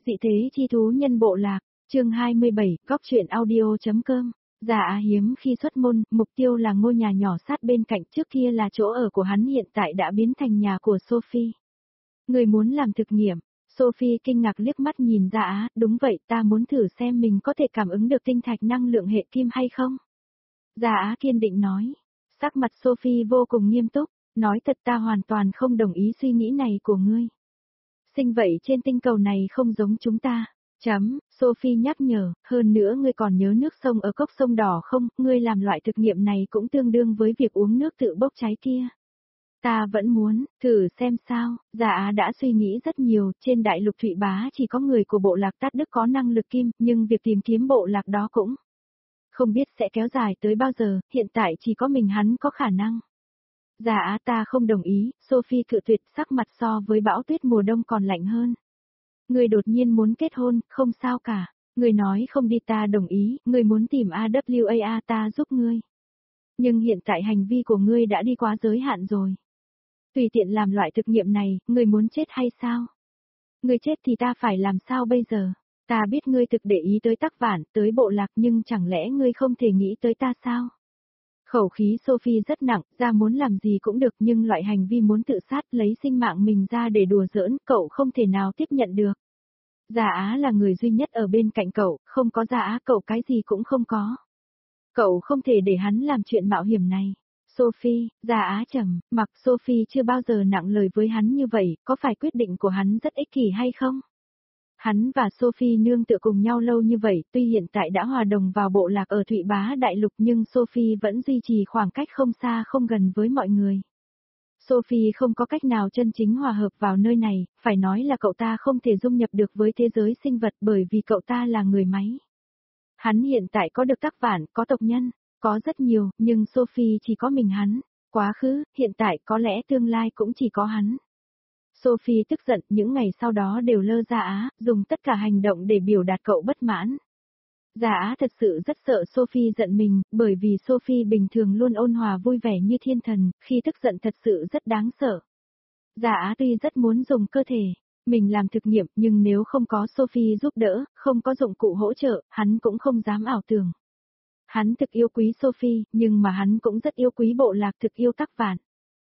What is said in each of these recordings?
Dị thế chi thú nhân bộ lạc, chương 27, góc truyện audio.com. Dạ Á hiếm khi xuất môn, mục tiêu là ngôi nhà nhỏ sát bên cạnh, trước kia là chỗ ở của hắn, hiện tại đã biến thành nhà của Sophie. Người muốn làm thực nghiệm? Sophie kinh ngạc liếc mắt nhìn Dạ Á, đúng vậy, ta muốn thử xem mình có thể cảm ứng được tinh thạch năng lượng hệ kim hay không. Dạ Á kiên định nói. Sắc mặt Sophie vô cùng nghiêm túc, nói thật, ta hoàn toàn không đồng ý suy nghĩ này của ngươi. Sinh vậy trên tinh cầu này không giống chúng ta. Sophie nhắc nhở, hơn nữa ngươi còn nhớ nước sông ở cốc sông đỏ không, ngươi làm loại thực nghiệm này cũng tương đương với việc uống nước tự bốc cháy kia. Ta vẫn muốn, thử xem sao. Dạ Á đã suy nghĩ rất nhiều, trên đại lục Thụy Bá chỉ có người của bộ lạc Tát Đức có năng lực kim, nhưng việc tìm kiếm bộ lạc đó cũng không biết sẽ kéo dài tới bao giờ, hiện tại chỉ có mình hắn có khả năng. Dạ Á, ta không đồng ý, Sophie cự tuyệt, sắc mặt so với bão tuyết mùa đông còn lạnh hơn. Người đột nhiên muốn kết hôn, không sao cả. Người nói không đi, ta đồng ý, người muốn tìm AWA, ta giúp ngươi. Nhưng hiện tại hành vi của ngươi đã đi quá giới hạn rồi. Tùy tiện làm loại thực nghiệm này, ngươi muốn chết hay sao? Ngươi chết thì ta phải làm sao bây giờ? Ta biết ngươi thực để ý tới Tắc Vãn, tới bộ lạc, nhưng chẳng lẽ ngươi không thể nghĩ tới ta sao? Khẩu khí Sophie rất nặng, ra muốn làm gì cũng được, nhưng loại hành vi muốn tự sát, lấy sinh mạng mình ra để đùa giỡn, cậu không thể nào tiếp nhận được. Dạ Á là người duy nhất ở bên cạnh cậu, không có Dạ Á cậu cái gì cũng không có. Cậu không thể để hắn làm chuyện mạo hiểm này. Sophie, Dạ Á trầm mặc, Sophie chưa bao giờ nặng lời với hắn như vậy, có phải quyết định của hắn rất ích kỷ hay không? Hắn và Sophie nương tựa cùng nhau lâu như vậy, tuy hiện tại đã hòa đồng vào bộ lạc ở Thụy Bá Đại Lục, nhưng Sophie vẫn duy trì khoảng cách không xa không gần với mọi người. Sophie không có cách nào chân chính hòa hợp vào nơi này, phải nói là cậu ta không thể dung nhập được với thế giới sinh vật bởi vì cậu ta là người máy. Hắn hiện tại có được Tắc Vãn, có tộc nhân, có rất nhiều, nhưng Sophie chỉ có mình hắn. Quá khứ, hiện tại, có lẽ tương lai cũng chỉ có hắn. Sophie tức giận, những ngày sau đó đều lơ Dạ Á, dùng tất cả hành động để biểu đạt cậu bất mãn. Dạ Á thật sự rất sợ Sophie giận mình, bởi vì Sophie bình thường luôn ôn hòa vui vẻ như thiên thần, khi tức giận thật sự rất đáng sợ. Dạ Á tuy rất muốn dùng cơ thể mình làm thực nghiệm, nhưng nếu không có Sophie giúp đỡ, không có dụng cụ hỗ trợ, hắn cũng không dám ảo tưởng. Hắn thực yêu quý Sophie, nhưng mà hắn cũng rất yêu quý bộ lạc, thực yêu Tắc Vãn.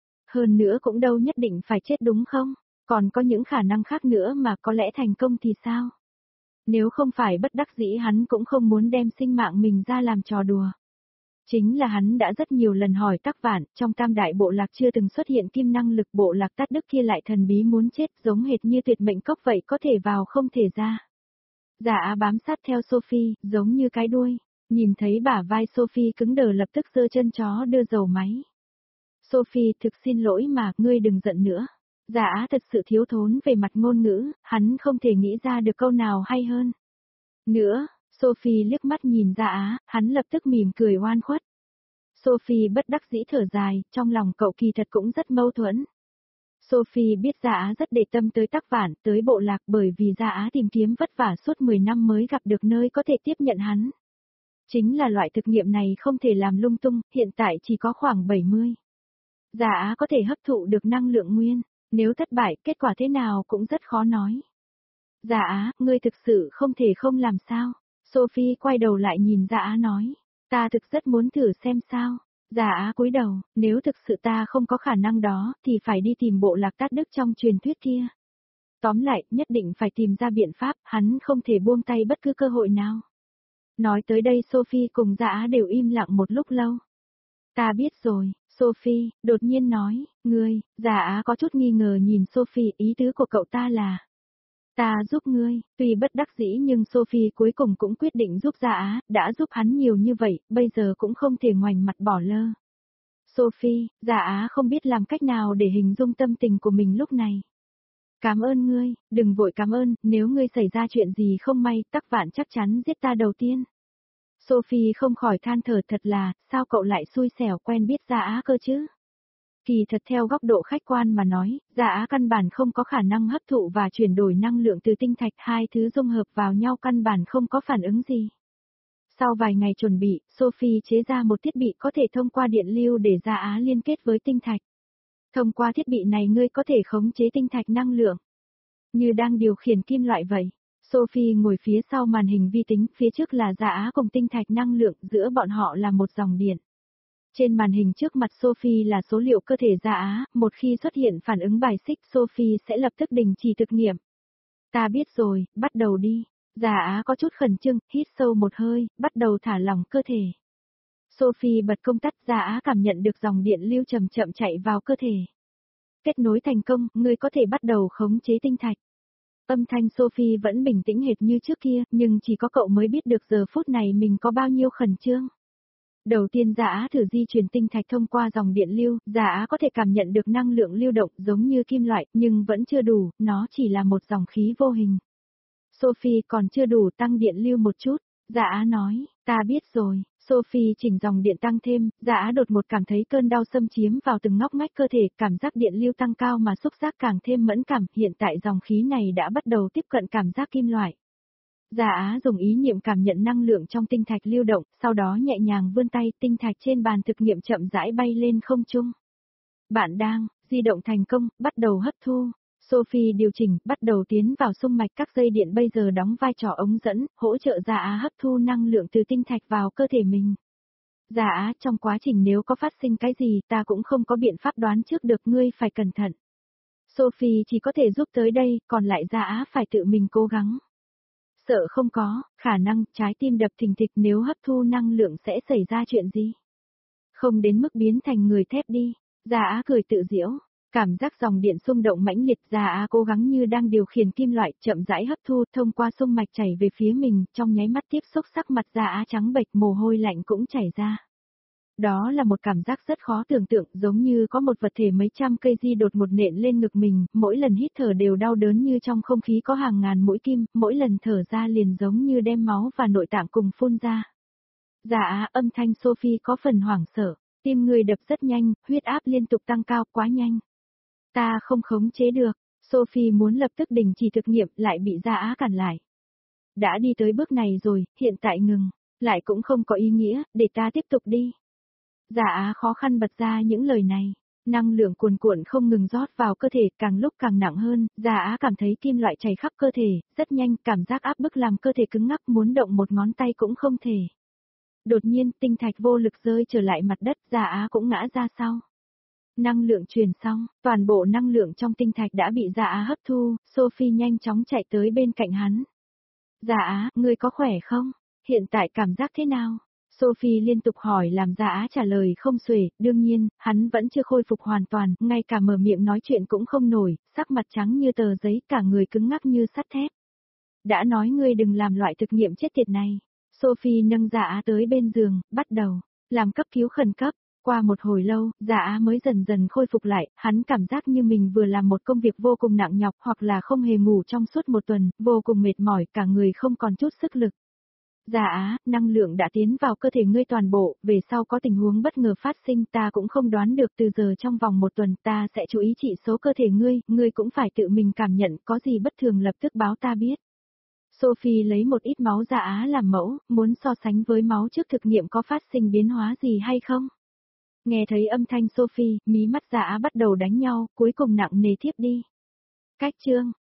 Hơn nữa cũng đâu nhất định phải chết đúng không? Còn có những khả năng khác nữa mà có lẽ thành công thì sao? Nếu không phải bất đắc dĩ, hắn cũng không muốn đem sinh mạng mình ra làm trò đùa. Chính là hắn đã rất nhiều lần hỏi Tắc Vãn, trong tam đại bộ lạc chưa từng xuất hiện kim năng lực, bộ lạc Tát Đức kia lại thần bí muốn chết, giống hệt như tuyệt mệnh cốc vậy, có thể vào không thể ra. Dạ Á bám sát theo Sophie, giống như cái đuôi. Nhìn thấy bả vai Sophie cứng đờ, lập tức giơ chân chó đưa dầu máy. Sophie, thực xin lỗi mà, ngươi đừng giận nữa. Dạ Á thật sự thiếu thốn về mặt ngôn ngữ, hắn không thể nghĩ ra được câu nào hay hơn. Nữa, Sophie liếc mắt nhìn Dạ Á, hắn lập tức mỉm cười oan khuất. Sophie bất đắc dĩ thở dài, trong lòng cậu kỳ thật cũng rất mâu thuẫn. Sophie biết Dạ Á rất để tâm tới Tắc Vãn, tới bộ lạc, bởi vì Dạ Á tìm kiếm vất vả suốt 10 năm mới gặp được nơi có thể tiếp nhận hắn. Chính là loại thực nghiệm này không thể làm lung tung, hiện tại chỉ có khoảng 70. Dạ Á có thể hấp thụ được năng lượng nguyên, nếu thất bại, kết quả thế nào cũng rất khó nói. Dạ Á, ngươi thực sự không thể không làm sao? Sophie quay đầu lại nhìn Dạ Á nói, ta thực rất muốn thử xem sao. Dạ Á cúi đầu, nếu thực sự ta không có khả năng đó, thì phải đi tìm bộ lạc Tát Đức trong truyền thuyết kia. Tóm lại, nhất định phải tìm ra biện pháp, hắn không thể buông tay bất cứ cơ hội nào. Nói tới đây Sophie cùng Dạ Á đều im lặng một lúc lâu. Ta biết rồi, Sophie, đột nhiên nói, ngươi, Dạ Á có chút nghi ngờ nhìn Sophie, ý tứ của cậu ta là, ta giúp ngươi, tuy bất đắc dĩ nhưng Sophie cuối cùng cũng quyết định giúp Dạ Á, đã giúp hắn nhiều như vậy, bây giờ cũng không thể ngoảnh mặt bỏ lơ. Sophie, Dạ Á không biết làm cách nào để hình dung tâm tình của mình lúc này. Cảm ơn ngươi, đừng vội cảm ơn, nếu ngươi xảy ra chuyện gì không may, Tắc Vãn chắc chắn giết ta đầu tiên. Sophie không khỏi than thở, thật là, sao cậu lại xui xẻo quen biết Dạ Á cơ chứ? Kỳ thật theo góc độ khách quan mà nói, Dạ Á căn bản không có khả năng hấp thụ và chuyển đổi năng lượng từ tinh thạch, hai thứ dung hợp vào nhau căn bản không có phản ứng gì. Sau vài ngày chuẩn bị, Sophie chế ra một thiết bị có thể thông qua điện lưu để Dạ Á liên kết với tinh thạch. Thông qua thiết bị này ngươi có thể khống chế tinh thạch năng lượng, như đang điều khiển kim loại vậy. Sophie ngồi phía sau màn hình vi tính, phía trước là Dạ Á cùng tinh thạch năng lượng, giữa bọn họ là một dòng điện. Trên màn hình trước mặt Sophie là số liệu cơ thể Dạ Á, một khi xuất hiện phản ứng bài xích Sophie sẽ lập tức đình chỉ thực nghiệm. Ta biết rồi, bắt đầu đi. Dạ Á có chút khẩn trương, hít sâu một hơi, bắt đầu thả lỏng cơ thể. Sophie bật công tắc, Dạ Á cảm nhận được dòng điện lưu chậm chậm chạy vào cơ thể. Kết nối thành công, ngươi có thể bắt đầu khống chế tinh thạch. Âm thanh Sophie vẫn bình tĩnh hệt như trước kia, nhưng chỉ có cậu mới biết được giờ phút này mình có bao nhiêu khẩn trương. Đầu tiên Dạ Á thử di chuyển tinh thạch thông qua dòng điện lưu, Dạ Á có thể cảm nhận được năng lượng lưu động giống như kim loại, nhưng vẫn chưa đủ, nó chỉ là một dòng khí vô hình. Sophie còn chưa đủ, tăng điện lưu một chút. Dạ Á nói, ta biết rồi. Sophie chỉnh dòng điện tăng thêm, Dạ Á đột ngột cảm thấy cơn đau xâm chiếm vào từng ngóc ngách cơ thể, cảm giác điện lưu tăng cao mà xúc giác càng thêm mẫn cảm, hiện tại dòng khí này đã bắt đầu tiếp cận cảm giác kim loại. Dạ Á dùng ý niệm cảm nhận năng lượng trong tinh thạch lưu động, sau đó nhẹ nhàng vươn tay, tinh thạch trên bàn thực nghiệm chậm rãi bay lên không trung. Bạn đang, di động thành công, bắt đầu hấp thu. Sophie điều chỉnh, bắt đầu tiến vào xung mạch, các dây điện bây giờ đóng vai trò ống dẫn, hỗ trợ Dạ Á hấp thu năng lượng từ tinh thạch vào cơ thể mình. Dạ Á, trong quá trình nếu có phát sinh cái gì, ta cũng không có biện pháp đoán trước được, ngươi phải cẩn thận. Sophie chỉ có thể giúp tới đây, còn lại Dạ Á phải tự mình cố gắng. Sợ không có, khả năng, trái tim đập thình thịch, nếu hấp thu năng lượng sẽ xảy ra chuyện gì? Không đến mức biến thành người thép đi. Dạ Á cười tự giễu. Cảm giác dòng điện xung động mãnh liệt, Dạ Á cố gắng như đang điều khiển kim loại, chậm rãi hấp thu thông qua xung mạch chảy về phía mình, trong nháy mắt tiếp xúc sắc mặt Dạ Á trắng bệch, mồ hôi lạnh cũng chảy ra. Đó là một cảm giác rất khó tưởng tượng, giống như có một vật thể mấy trăm cây di đột ngột nện lên ngực mình, mỗi lần hít thở đều đau đớn như trong không khí có hàng ngàn mũi kim, mỗi lần thở ra liền giống như đem máu và nội tạng cùng phun ra. Dạ Á, âm thanh Sophie có phần hoảng sợ, tim người đập rất nhanh, huyết áp liên tục tăng cao quá nhanh. Ta không khống chế được, Sophie muốn lập tức đình chỉ thực nghiệm lại bị Dạ Á cản lại. Đã đi tới bước này rồi, hiện tại ngừng, lại cũng không có ý nghĩa, để ta tiếp tục đi. Dạ Á khó khăn bật ra những lời này, năng lượng cuồn cuộn không ngừng rót vào cơ thể, càng lúc càng nặng hơn, Dạ Á cảm thấy kim loại chảy khắp cơ thể, rất nhanh, cảm giác áp bức làm cơ thể cứng ngắc, muốn động một ngón tay cũng không thể. Đột nhiên, tinh thạch vô lực rơi trở lại mặt đất, Dạ Á cũng ngã ra sau. Năng lượng truyền xong, toàn bộ năng lượng trong tinh thạch đã bị Dạ Á hấp thu, Sophie nhanh chóng chạy tới bên cạnh hắn. Dạ Á, ngươi có khỏe không? Hiện tại cảm giác thế nào? Sophie liên tục hỏi làm Dạ Á trả lời không xuể, đương nhiên, hắn vẫn chưa khôi phục hoàn toàn, ngay cả mở miệng nói chuyện cũng không nổi, sắc mặt trắng như tờ giấy, cả người cứng ngắc như sắt thép. Đã nói ngươi đừng làm loại thực nghiệm chết tiệt này. Sophie nâng Dạ Á tới bên giường, bắt đầu làm cấp cứu khẩn cấp. Qua một hồi lâu, Dạ Á mới dần dần khôi phục lại, hắn cảm giác như mình vừa làm một công việc vô cùng nặng nhọc hoặc là không hề ngủ trong suốt một tuần, vô cùng mệt mỏi, cả người không còn chút sức lực. Dạ Á, năng lượng đã tiến vào cơ thể ngươi toàn bộ, về sau có tình huống bất ngờ phát sinh ta cũng không đoán được, từ giờ trong vòng một tuần ta sẽ chú ý chỉ số cơ thể ngươi cũng phải tự mình cảm nhận, có gì bất thường lập tức báo ta biết. Sophie lấy một ít máu Dạ Á làm mẫu, muốn so sánh với máu trước thực nghiệm có phát sinh biến hóa gì hay không. Nghe thấy âm thanh Sophie, mí mắt Dạ Á bắt đầu đánh nhau, cuối cùng nặng nề thiếp đi. Cách chương